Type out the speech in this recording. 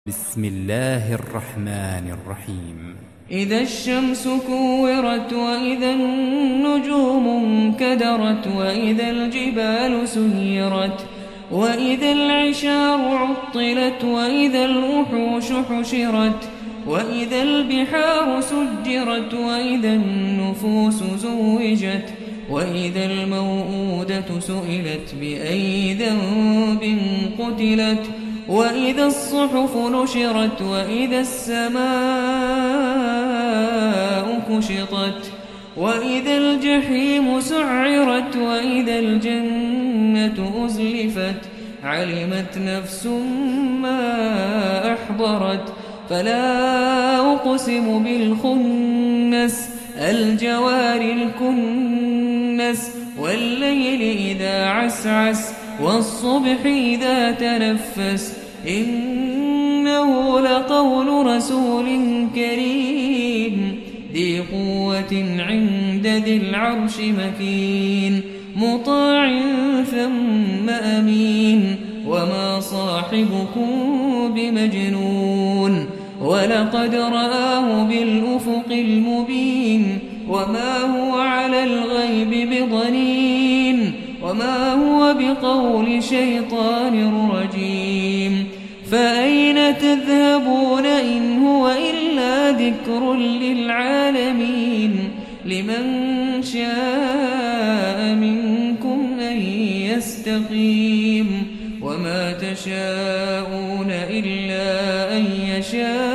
بسم الله الرحمن الرحيم. إذا الشمس كورت وإذا النجوم انكدرت وإذا الجبال سيرت وإذا العشار عطلت وإذا الوحوش حشرت وإذا البحار سجرت وإذا النفوس زوجت وإذا الموءودة سئلت بأي ذنب قتلت وإذا الصحف نشرت وإذا السماء كشطت وإذا الجحيم سعرت وإذا الجنة أزلفت علمت نفس ما أحضرت فلا أقسم بالخنس الجوار الكنس والليل إذا عسعس والصبح إذا تنفس إنه لقول رسول كريم ذي قوة عند ذي العرش مكين مطاع ثم أمين وما صاحبكم بمجنون ولقد رآه بالأفق المبين وما هو على الغيب بضنين وما هو بقول شيطان رجيم فأين تذهبون إن هو إلا ذكر للعالمين لمن شاء منكم أن يستقيم وما تشاءون إلا أن يشاء